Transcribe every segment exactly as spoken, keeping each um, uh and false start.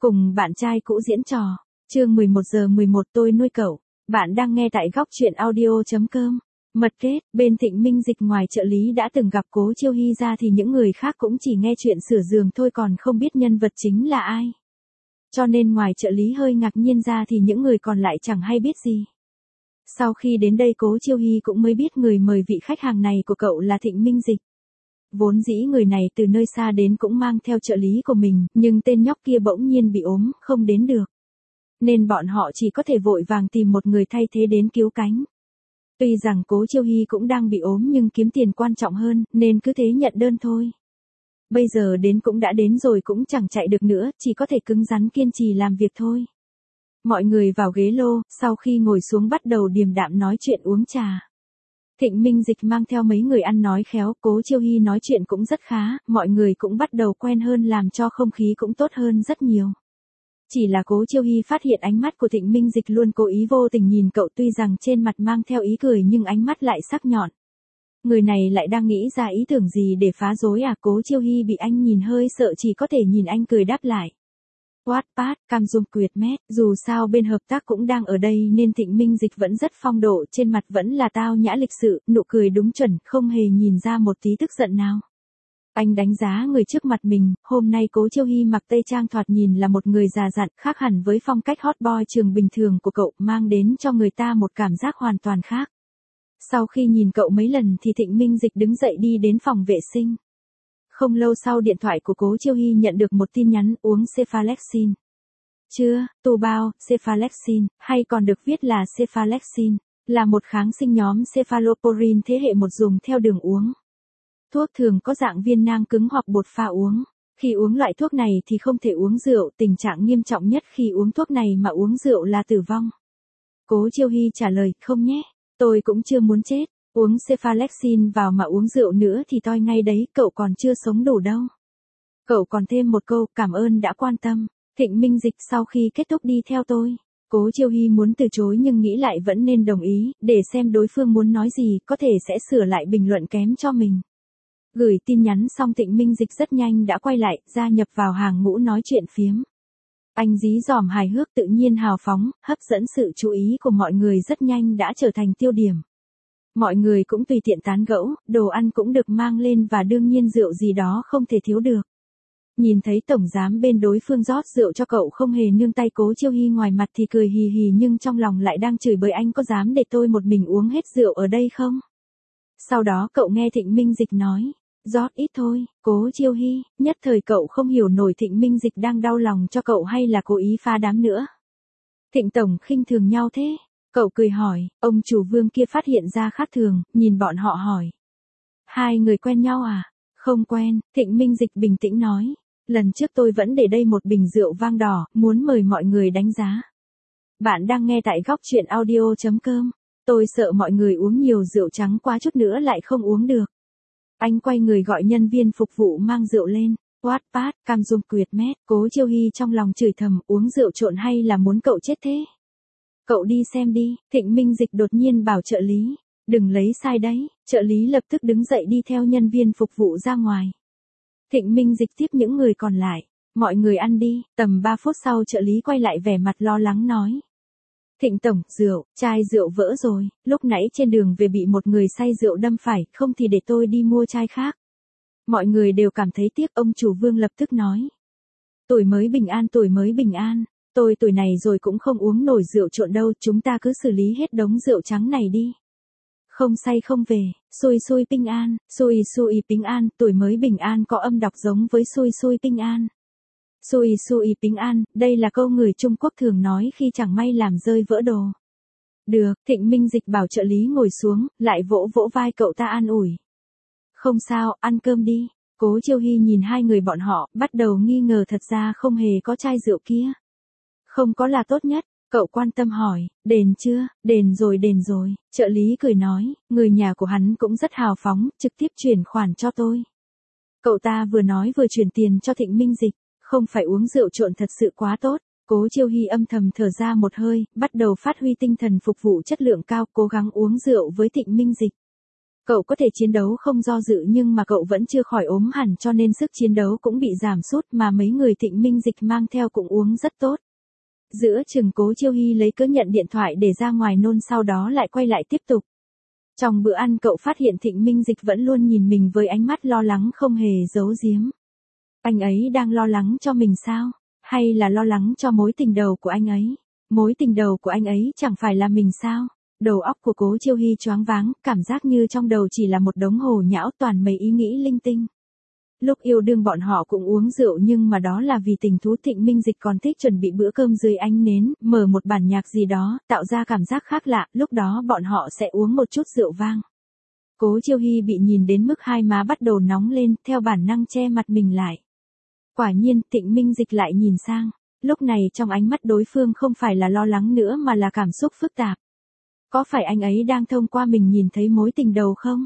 Cùng bạn trai cũ diễn trò. Chương mười một giờ mười một tôi nuôi cậu. Bạn đang nghe tại góc truyện audio chấm com. Mật kết, bên Thịnh Minh Dịch ngoài trợ lý đã từng gặp Cố Chiêu Hy ra thì những người khác cũng chỉ nghe chuyện sửa giường thôi còn không biết nhân vật chính là ai. Cho nên ngoài trợ lý hơi ngạc nhiên ra thì những người còn lại chẳng hay biết gì. Sau khi đến đây Cố Chiêu Hy cũng mới biết người mời vị khách hàng này của cậu là Thịnh Minh Dịch. Vốn dĩ người này từ nơi xa đến cũng mang theo trợ lý của mình, nhưng tên nhóc kia bỗng nhiên bị ốm, không đến được. Nên bọn họ chỉ có thể vội vàng tìm một người thay thế đến cứu cánh. Tuy rằng Cố Chiêu Hy cũng đang bị ốm nhưng kiếm tiền quan trọng hơn, nên cứ thế nhận đơn thôi. Bây giờ đến cũng đã đến rồi cũng chẳng chạy được nữa, chỉ có thể cứng rắn kiên trì làm việc thôi. Mọi người vào ghế lô, sau khi ngồi xuống bắt đầu điềm đạm nói chuyện uống trà. Thịnh Minh Dịch mang theo mấy người ăn nói khéo, Cố Chiêu Hy nói chuyện cũng rất khá, mọi người cũng bắt đầu quen hơn làm cho không khí cũng tốt hơn rất nhiều. Chỉ là Cố Chiêu Hy phát hiện ánh mắt của Thịnh Minh Dịch luôn cố ý vô tình nhìn cậu, tuy rằng trên mặt mang theo ý cười nhưng ánh mắt lại sắc nhọn. Người này lại đang nghĩ ra ý tưởng gì để phá rối à? Cố Chiêu Hy bị anh nhìn hơi sợ, chỉ có thể nhìn anh cười đáp lại. Wattpad, cam dung quyệt mét, dù sao bên hợp tác cũng đang ở đây nên Thịnh Minh Dịch vẫn rất phong độ, trên mặt vẫn là tao nhã lịch sự, nụ cười đúng chuẩn, không hề nhìn ra một tí tức giận nào. Anh đánh giá người trước mặt mình, hôm nay Cố Chiêu Hy mặc tây trang thoạt nhìn là một người già dặn, khác hẳn với phong cách hot boy trường bình thường của cậu, mang đến cho người ta một cảm giác hoàn toàn khác. Sau khi nhìn cậu mấy lần thì Thịnh Minh Dịch đứng dậy đi đến phòng vệ sinh. Không lâu sau điện thoại của Cố Chiêu Hy nhận được một tin nhắn uống cephalexin. Chưa, tu bao, cephalexin, hay còn được viết là cephalexin, là một kháng sinh nhóm cephalosporin thế hệ một dùng theo đường uống. Thuốc thường có dạng viên nang cứng hoặc bột pha uống. Khi uống loại thuốc này thì không thể uống rượu, tình trạng nghiêm trọng nhất khi uống thuốc này mà uống rượu là tử vong. Cố Chiêu Hy trả lời, không nhé, tôi cũng chưa muốn chết. Uống cephalexin vào mà uống rượu nữa thì toi ngay đấy, cậu còn chưa sống đủ đâu. Cậu còn thêm một câu, cảm ơn đã quan tâm. Thịnh Minh Dịch sau khi kết thúc đi theo tôi. Cố Chiêu Hy muốn từ chối nhưng nghĩ lại vẫn nên đồng ý, để xem đối phương muốn nói gì, có thể sẽ sửa lại bình luận kém cho mình. Gửi tin nhắn xong Thịnh Minh Dịch rất nhanh đã quay lại, gia nhập vào hàng ngũ nói chuyện phiếm. Anh dí dỏm hài hước tự nhiên hào phóng, hấp dẫn sự chú ý của mọi người rất nhanh đã trở thành tiêu điểm. Mọi người cũng tùy tiện tán gẫu, đồ ăn cũng được mang lên và đương nhiên rượu gì đó không thể thiếu được. Nhìn thấy tổng giám bên đối phương rót rượu cho cậu không hề nương tay, Cố Chiêu Hy ngoài mặt thì cười hì hì nhưng trong lòng lại đang chửi bới, anh có dám để tôi một mình uống hết rượu ở đây không? Sau đó cậu nghe Thịnh Minh Dịch nói, rót ít thôi. Cố Chiêu Hy, nhất thời cậu không hiểu nổi Thịnh Minh Dịch đang đau lòng cho cậu hay là cố ý phá đám nữa. Thịnh tổng khinh thường nhau thế. Cậu cười hỏi, ông chủ Vương kia phát hiện ra khác thường, nhìn bọn họ hỏi. Hai người quen nhau à? Không quen, Thịnh Minh Dịch bình tĩnh nói. Lần trước tôi vẫn để đây một bình rượu vang đỏ, muốn mời mọi người đánh giá. Bạn đang nghe tại góc truyện audio chấm com. Tôi sợ mọi người uống nhiều rượu trắng quá chút nữa lại không uống được. Anh quay người gọi nhân viên phục vụ mang rượu lên. Wattpad, cam dung quyệt mét. Cố Chiêu Hy trong lòng chửi thầm, uống rượu trộn hay là muốn cậu chết thế? Cậu đi xem đi. Thịnh Minh Dịch đột nhiên bảo trợ lý. Đừng lấy sai đấy. Trợ lý lập tức đứng dậy đi theo nhân viên phục vụ ra ngoài. Thịnh Minh Dịch tiếp những người còn lại. Mọi người ăn đi. Tầm ba phút sau trợ lý quay lại vẻ mặt lo lắng nói. Thịnh tổng, rượu, chai rượu vỡ rồi, lúc nãy trên đường về bị một người say rượu đâm phải, không thì để tôi đi mua chai khác. Mọi người đều cảm thấy tiếc, ông chủ Vương lập tức nói. Tuổi mới bình an, tuổi mới bình an, tôi tuổi này rồi cũng không uống nổi rượu trộn đâu, chúng ta cứ xử lý hết đống rượu trắng này đi. Không say không về, xui xui bình an, xui xui bình an, tuổi mới bình an có âm đọc giống với xui xui bình an. Xui xui bình an, đây là câu người Trung Quốc thường nói khi chẳng may làm rơi vỡ đồ. Được, Thịnh Minh Dịch bảo trợ lý ngồi xuống, lại vỗ vỗ vai cậu ta an ủi. Không sao, ăn cơm đi. Cố Chiêu Hy nhìn hai người bọn họ, bắt đầu nghi ngờ thật ra không hề có chai rượu kia. Không có là tốt nhất, cậu quan tâm hỏi, đền chưa? Đền rồi đền rồi, trợ lý cười nói, người nhà của hắn cũng rất hào phóng, trực tiếp chuyển khoản cho tôi. Cậu ta vừa nói vừa chuyển tiền cho Thịnh Minh Dịch. Không phải uống rượu trộn thật sự quá tốt. Cố Chiêu Hy âm thầm thở ra một hơi, bắt đầu phát huy tinh thần phục vụ chất lượng cao, cố gắng uống rượu với Thịnh Minh Dịch. Cậu có thể chiến đấu không do dự nhưng mà cậu vẫn chưa khỏi ốm hẳn cho nên sức chiến đấu cũng bị giảm sút mà mấy người Thịnh Minh Dịch mang theo cũng uống rất tốt. Giữa chừng Cố Chiêu Hy lấy cớ nhận điện thoại để ra ngoài nôn sau đó lại quay lại tiếp tục. Trong bữa ăn cậu phát hiện Thịnh Minh Dịch vẫn luôn nhìn mình với ánh mắt lo lắng không hề giấu giếm. Anh ấy đang lo lắng cho mình sao? Hay là lo lắng cho mối tình đầu của anh ấy? Mối tình đầu của anh ấy chẳng phải là mình sao? Đầu óc của Cố Chiêu Hy choáng váng, cảm giác như trong đầu chỉ là một đống hồ nhão toàn mấy ý nghĩ linh tinh. Lúc yêu đương bọn họ cũng uống rượu nhưng mà đó là vì tình thú. Thịnh Minh Dịch còn thích chuẩn bị bữa cơm dưới ánh nến, mở một bản nhạc gì đó, tạo ra cảm giác khác lạ, lúc đó bọn họ sẽ uống một chút rượu vang. Cố Chiêu Hy bị nhìn đến mức hai má bắt đầu nóng lên, theo bản năng che mặt mình lại. Quả nhiên, Thịnh Minh Dịch lại nhìn sang, lúc này trong ánh mắt đối phương không phải là lo lắng nữa mà là cảm xúc phức tạp. Có phải anh ấy đang thông qua mình nhìn thấy mối tình đầu không?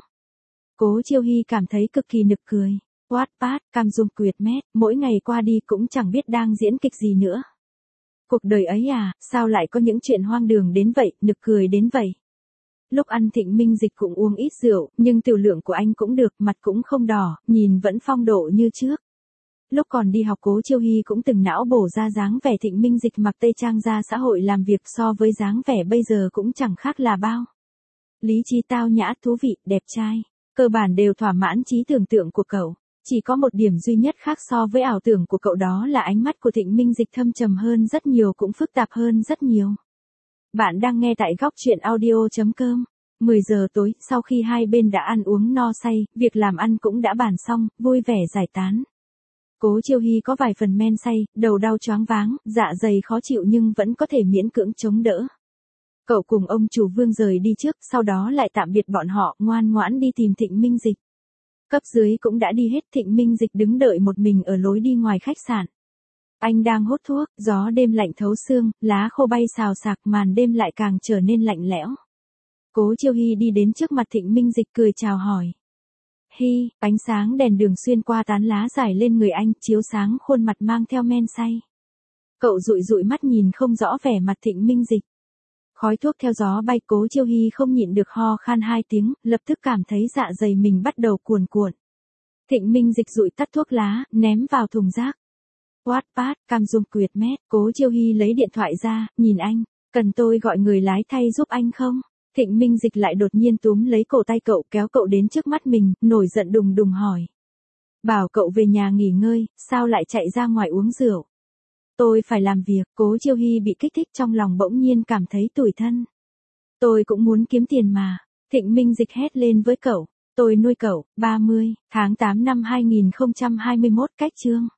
Cố Chiêu Hy cảm thấy cực kỳ nực cười. Wattpad, Cam Dung Quyệt Mét, mỗi ngày qua đi cũng chẳng biết đang diễn kịch gì nữa. Cuộc đời ấy à, sao lại có những chuyện hoang đường đến vậy, nực cười đến vậy. Lúc ăn Thịnh Minh Dịch cũng uống ít rượu, nhưng tiểu lượng của anh cũng được, mặt cũng không đỏ, nhìn vẫn phong độ như trước. Lúc còn đi học Cố Chiêu Hy cũng từng não bổ ra dáng vẻ Thịnh Minh Dịch mặc tây trang ra xã hội làm việc so với dáng vẻ bây giờ cũng chẳng khác là bao. Lý trí tao nhã, thú vị, đẹp trai, cơ bản đều thỏa mãn trí tưởng tượng của cậu. Chỉ có một điểm duy nhất khác so với ảo tưởng của cậu đó là ánh mắt của Thịnh Minh Dịch thâm trầm hơn rất nhiều cũng phức tạp hơn rất nhiều. Bạn đang nghe tại góc truyện audio chấm com. mười giờ tối, sau khi hai bên đã ăn uống no say, việc làm ăn cũng đã bàn xong, vui vẻ giải tán. Cố Chiêu Hy có vài phần men say, đầu đau choáng váng, dạ dày khó chịu nhưng vẫn có thể miễn cưỡng chống đỡ. Cậu cùng ông chủ Vương rời đi trước, sau đó lại tạm biệt bọn họ, ngoan ngoãn đi tìm Thịnh Minh Dịch. Cấp dưới cũng đã đi hết, Thịnh Minh Dịch đứng đợi một mình ở lối đi ngoài khách sạn. Anh đang hút thuốc, gió đêm lạnh thấu xương, lá khô bay xào xạc, màn đêm lại càng trở nên lạnh lẽo. Cố Chiêu Hy đi đến trước mặt Thịnh Minh Dịch cười chào hỏi. Hy, ánh sáng đèn đường xuyên qua tán lá rải lên người anh, chiếu sáng khuôn mặt mang theo men say. Cậu dụi dụi mắt nhìn không rõ vẻ mặt Thịnh Minh Dịch. Khói thuốc theo gió bay, Cố Chiêu Hy không nhịn được ho khan hai tiếng, lập tức cảm thấy dạ dày mình bắt đầu cuồn cuộn. Thịnh Minh Dịch dụi tắt thuốc lá, ném vào thùng rác. Wattpad, Cam Dung Quyệt Mét, Cố Chiêu Hy lấy điện thoại ra, nhìn anh, cần tôi gọi người lái thay giúp anh không? Thịnh Minh Dịch lại đột nhiên túm lấy cổ tay cậu kéo cậu đến trước mắt mình, nổi giận đùng đùng hỏi. Bảo cậu về nhà nghỉ ngơi, sao lại chạy ra ngoài uống rượu? Tôi phải làm việc. Cố Chiêu Hy bị kích thích trong lòng bỗng nhiên cảm thấy tủi thân. Tôi cũng muốn kiếm tiền mà. Thịnh Minh Dịch hét lên với cậu. Tôi nuôi cậu. ba mươi tháng tám năm hai nghìn không trăm hai mươi mốt cách chương.